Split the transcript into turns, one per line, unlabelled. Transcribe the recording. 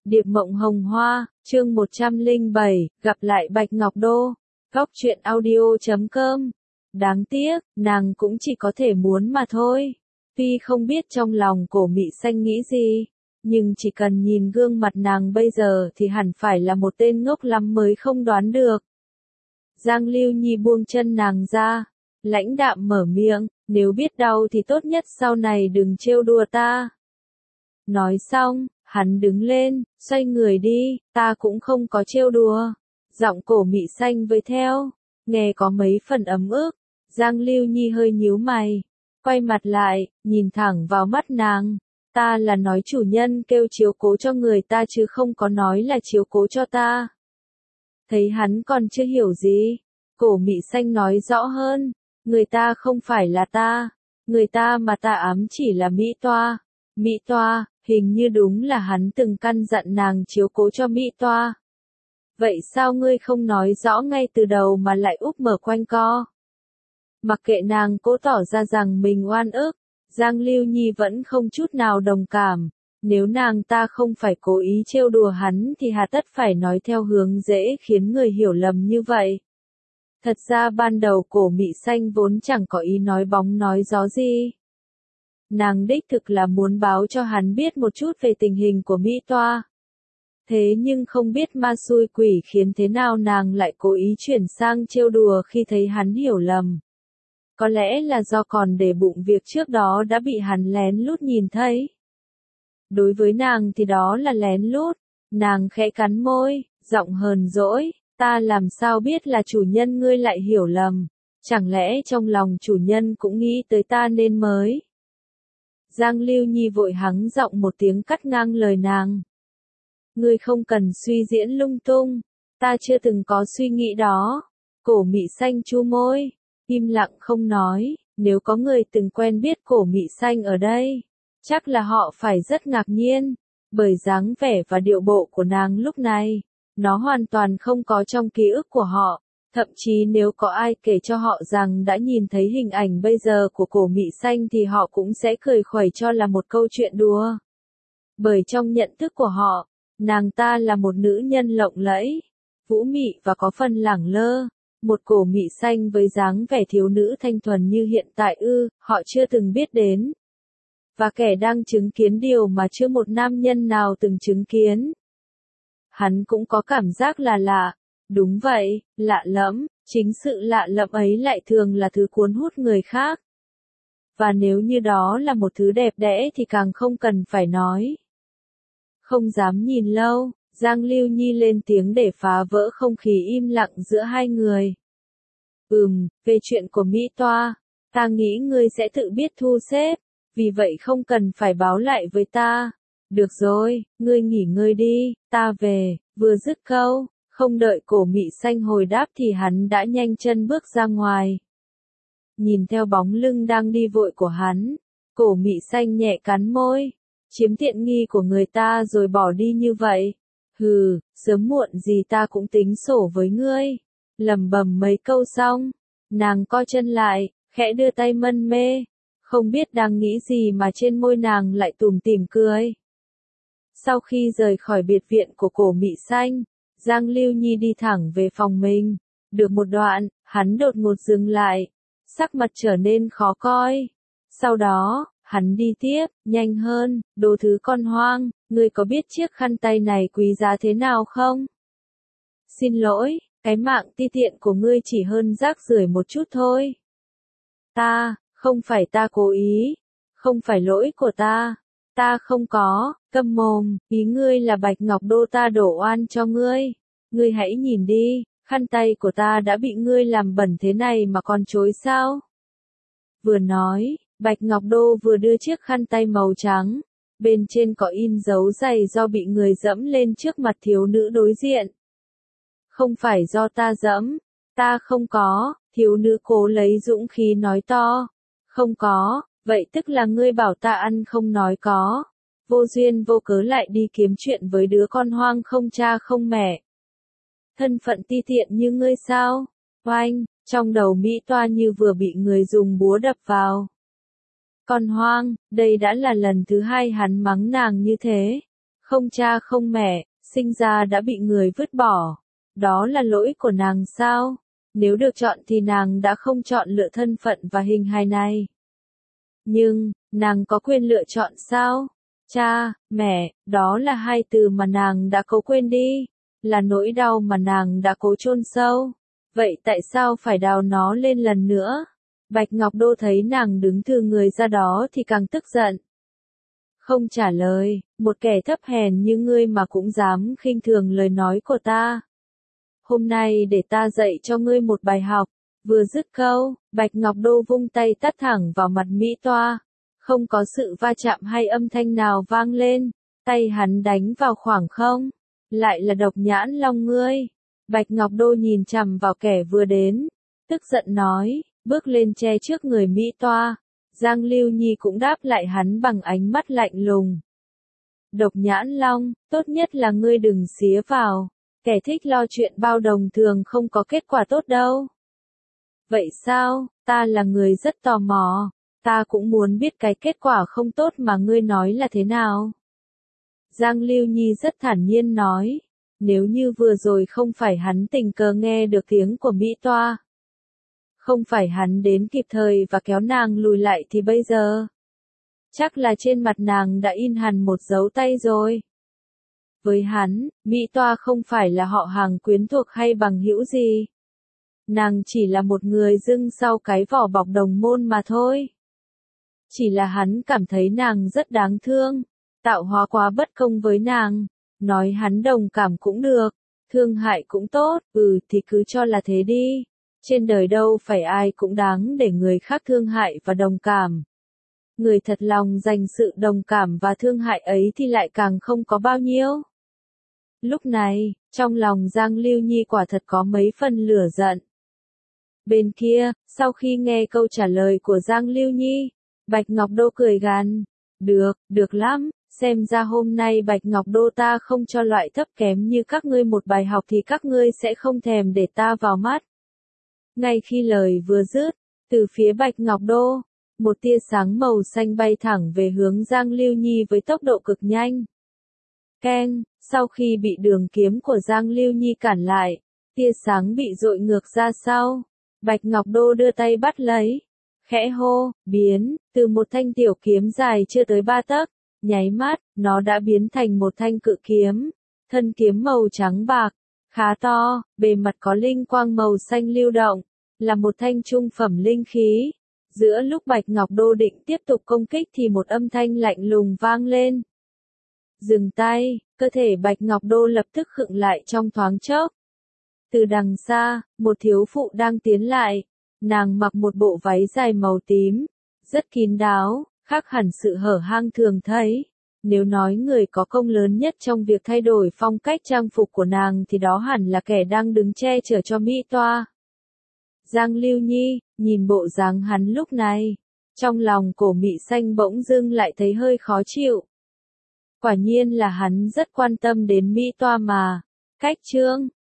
Điệp Mộng Hồng Hoa, chương 107, gặp lại Bạch Ngọc Đô. Góc truyện audio.com. Đáng tiếc, nàng cũng chỉ có thể muốn mà thôi. Tuy không biết trong lòng Cổ Mị Xanh nghĩ gì, nhưng chỉ cần nhìn gương mặt nàng bây giờ thì hẳn phải là một tên ngốc lắm mới không đoán được. Giang Lưu Nhi buông chân nàng ra, lãnh đạm mở miệng, nếu biết đau thì tốt nhất sau này đừng trêu đùa ta. Nói xong, hắn đứng lên, xoay người đi, ta cũng không có trêu đùa. Giọng Cổ Mị Xanh với theo, nghe có mấy phần ấm ức. Giang Lưu Nhi hơi nhíu mày, quay mặt lại, nhìn thẳng vào mắt nàng. Ta là nói chủ nhân kêu chiếu cố cho người ta chứ không có nói là chiếu cố cho ta. Thấy hắn còn chưa hiểu gì, Cổ Mị Xanh nói rõ hơn, người ta không phải là ta, người ta mà ta ám chỉ là Mỹ Toa. Mỹ Toa, hình như đúng là hắn từng căn dặn nàng chiếu cố cho Mỹ Toa. Vậy sao ngươi không nói rõ ngay từ đầu mà lại úp mở quanh co? Mặc kệ nàng cố tỏ ra rằng mình oan ức, Giang Lưu Nhi vẫn không chút nào đồng cảm. Nếu nàng ta không phải cố ý trêu đùa hắn thì hà tất phải nói theo hướng dễ khiến người hiểu lầm như vậy. Thật ra ban đầu Cổ Mị Xanh vốn chẳng có ý nói bóng nói gió gì. Nàng đích thực là muốn báo cho hắn biết một chút về tình hình của Mỹ Toa. Thế nhưng không biết ma xui quỷ khiến thế nào nàng lại cố ý chuyển sang trêu đùa khi thấy hắn hiểu lầm. Có lẽ là do còn để bụng việc trước đó đã bị hắn lén lút nhìn thấy. Đối với nàng thì đó là lén lút. Nàng khẽ cắn môi, giọng hờn dỗi, ta làm sao biết là chủ nhân ngươi lại hiểu lầm. Chẳng lẽ trong lòng chủ nhân cũng nghĩ tới ta nên mới. Giang Lưu Nhi vội hắng giọng một tiếng cắt ngang lời nàng. Ngươi không cần suy diễn lung tung, ta chưa từng có suy nghĩ đó. Cổ Mị Xanh chu môi, im lặng không nói, nếu có người từng quen biết Cổ Mị Xanh ở đây, chắc là họ phải rất ngạc nhiên, bởi dáng vẻ và điệu bộ của nàng lúc này, nó hoàn toàn không có trong ký ức của họ. Thậm chí nếu có ai kể cho họ rằng đã nhìn thấy hình ảnh bây giờ của Cổ Mị Xanh thì họ cũng sẽ cười khuẩy cho là một câu chuyện đùa. Bởi trong nhận thức của họ, nàng ta là một nữ nhân lộng lẫy, vũ mị và có phần lẳng lơ. Một Cổ Mị Xanh với dáng vẻ thiếu nữ thanh thuần như hiện tại họ chưa từng biết đến. Và kẻ đang chứng kiến điều mà chưa một nam nhân nào từng chứng kiến. Hắn cũng có cảm giác là lạ. Đúng vậy, lạ lẫm, chính sự lạ lẫm ấy lại thường là thứ cuốn hút người khác. Và nếu như đó là một thứ đẹp đẽ thì càng không cần phải nói. Không dám nhìn lâu, Giang Lưu Nhi lên tiếng để phá vỡ không khí im lặng giữa hai người. Về chuyện của Mỹ Toa, ta nghĩ ngươi sẽ tự biết thu xếp, vì vậy không cần phải báo lại với ta. Được rồi, ngươi nghỉ ngơi đi, ta về. Vừa dứt câu, không đợi Cổ Mị Xanh hồi đáp thì hắn đã nhanh chân bước ra ngoài. Nhìn theo bóng lưng đang đi vội của hắn, Cổ Mị Xanh nhẹ cắn môi, chiếm tiện nghi của người ta rồi bỏ đi như vậy. Hừ, sớm muộn gì ta cũng tính sổ với ngươi. Lẩm bẩm mấy câu xong, nàng co chân lại, khẽ đưa tay mân mê, không biết đang nghĩ gì mà trên môi nàng lại tủm tỉm cười. Sau khi rời khỏi biệt viện của Cổ Mị Xanh, Giang Lưu Nhi đi thẳng về phòng mình. Được một đoạn, hắn đột ngột dừng lại, sắc mặt trở nên khó coi. Sau đó, hắn đi tiếp, nhanh hơn, đồ thứ con hoang, ngươi có biết chiếc khăn tay này quý giá thế nào không? Xin lỗi, cái mạng ti tiện của ngươi chỉ hơn rác rưởi một chút thôi. Không phải ta cố ý, không phải lỗi của ta không có, câm mồm, ý ngươi là Bạch Ngọc Đô ta đổ oan cho ngươi. Ngươi hãy nhìn đi, khăn tay của ta đã bị ngươi làm bẩn thế này mà còn chối sao? Vừa nói, Bạch Ngọc Đô vừa đưa chiếc khăn tay màu trắng, bên trên có in dấu giày do bị người dẫm lên trước mặt thiếu nữ đối diện. Không phải do ta dẫm, ta không có, thiếu nữ cố lấy dũng khí nói to. Không có, vậy tức là ngươi bảo ta ăn không nói có. Vô duyên vô cớ lại đi kiếm chuyện với đứa con hoang không cha không mẹ. Thân phận ti tiện như ngươi sao? Oanh, trong đầu Mỹ Toa như vừa bị người dùng búa đập vào. Con hoang, đây đã là lần thứ hai hắn mắng nàng như thế. Không cha không mẹ, sinh ra đã bị người vứt bỏ. Đó là lỗi của nàng sao? Nếu được chọn thì nàng đã không chọn lựa thân phận và hình hài này. Nhưng, nàng có quyền lựa chọn sao? Cha, mẹ, đó là hai từ mà nàng đã cố quên đi. Là nỗi đau mà nàng đã cố chôn sâu. Vậy tại sao phải đào nó lên lần nữa? Bạch Ngọc Đô thấy nàng đứng thừ người ra đó thì càng tức giận. Không trả lời, một kẻ thấp hèn như ngươi mà cũng dám khinh thường lời nói của ta. Hôm nay để ta dạy cho ngươi một bài học. Vừa dứt câu, Bạch Ngọc Đô vung tay tát thẳng vào mặt Mỹ Toa. Không có sự va chạm hay âm thanh nào vang lên, tay hắn đánh vào khoảng không. Lại là Độc Nhãn Long ngươi. Bạch Ngọc Đô nhìn chằm vào kẻ vừa đến, tức giận nói, bước lên che trước người Mỹ Toa. Giang Lưu Nhi cũng đáp lại hắn bằng ánh mắt lạnh lùng. Độc Nhãn Long, tốt nhất là ngươi đừng xía vào. Kẻ thích lo chuyện bao đồng thường không có kết quả tốt đâu. Vậy sao, ta là người rất tò mò. Ta cũng muốn biết cái kết quả không tốt mà ngươi nói là thế nào. Giang Lưu Nhi rất thản nhiên nói. Nếu như vừa rồi không phải hắn tình cờ nghe được tiếng của Mỹ Toa. Không phải hắn đến kịp thời và kéo nàng lùi lại thì bây giờ. Chắc là trên mặt nàng đã in hẳn một dấu tay rồi. Với hắn, Mỹ Toa không phải là họ hàng quyến thuộc hay bằng hữu gì. Nàng chỉ là một người dưng sau cái vỏ bọc đồng môn mà thôi. Chỉ là hắn cảm thấy nàng rất đáng thương, tạo hóa quá bất công với nàng. Nói hắn đồng cảm cũng được, thương hại cũng tốt, thì cứ cho là thế đi. Trên đời đâu phải ai cũng đáng để người khác thương hại và đồng cảm. Người thật lòng dành sự đồng cảm và thương hại ấy thì lại càng không có bao nhiêu. Lúc này, trong lòng Giang Lưu Nhi quả thật có mấy phần lửa giận. Bên kia, sau khi nghe câu trả lời của Giang Lưu Nhi, Bạch Ngọc Đô cười gằn. Được lắm, xem ra hôm nay Bạch Ngọc Đô ta không cho loại thấp kém như các ngươi một bài học thì các ngươi sẽ không thèm để ta vào mắt. Ngay khi lời vừa dứt, từ phía Bạch Ngọc Đô, một tia sáng màu xanh bay thẳng về hướng Giang Lưu Nhi với tốc độ cực nhanh. Keng, sau khi bị đường kiếm của Giang Lưu Nhi cản lại, tia sáng bị dội ngược ra sau. Bạch Ngọc Đô đưa tay bắt lấy, khẽ hô, biến, từ một thanh tiểu kiếm dài chưa tới 3 tấc, nháy mắt, nó đã biến thành một thanh cự kiếm, thân kiếm màu trắng bạc, khá to, bề mặt có linh quang màu xanh lưu động, là một thanh trung phẩm linh khí. Giữa lúc Bạch Ngọc Đô định tiếp tục công kích thì một âm thanh lạnh lùng vang lên. Dừng tay, cơ thể Bạch Ngọc Đô lập tức khựng lại trong thoáng chốc. Từ đằng xa, một thiếu phụ đang tiến lại. Nàng mặc một bộ váy dài màu tím, rất kín đáo, khác hẳn sự hở hang thường thấy. Nếu nói người có công lớn nhất trong việc thay đổi phong cách trang phục của nàng thì đó hẳn là kẻ đang đứng che chở cho Mỹ Toa. Giang Lưu Nhi, nhìn bộ dáng hắn lúc này, trong lòng cổ Mị Xanh bỗng dưng lại thấy hơi khó chịu. Quả nhiên là hắn rất quan tâm đến Mỹ Toa mà. Cách chương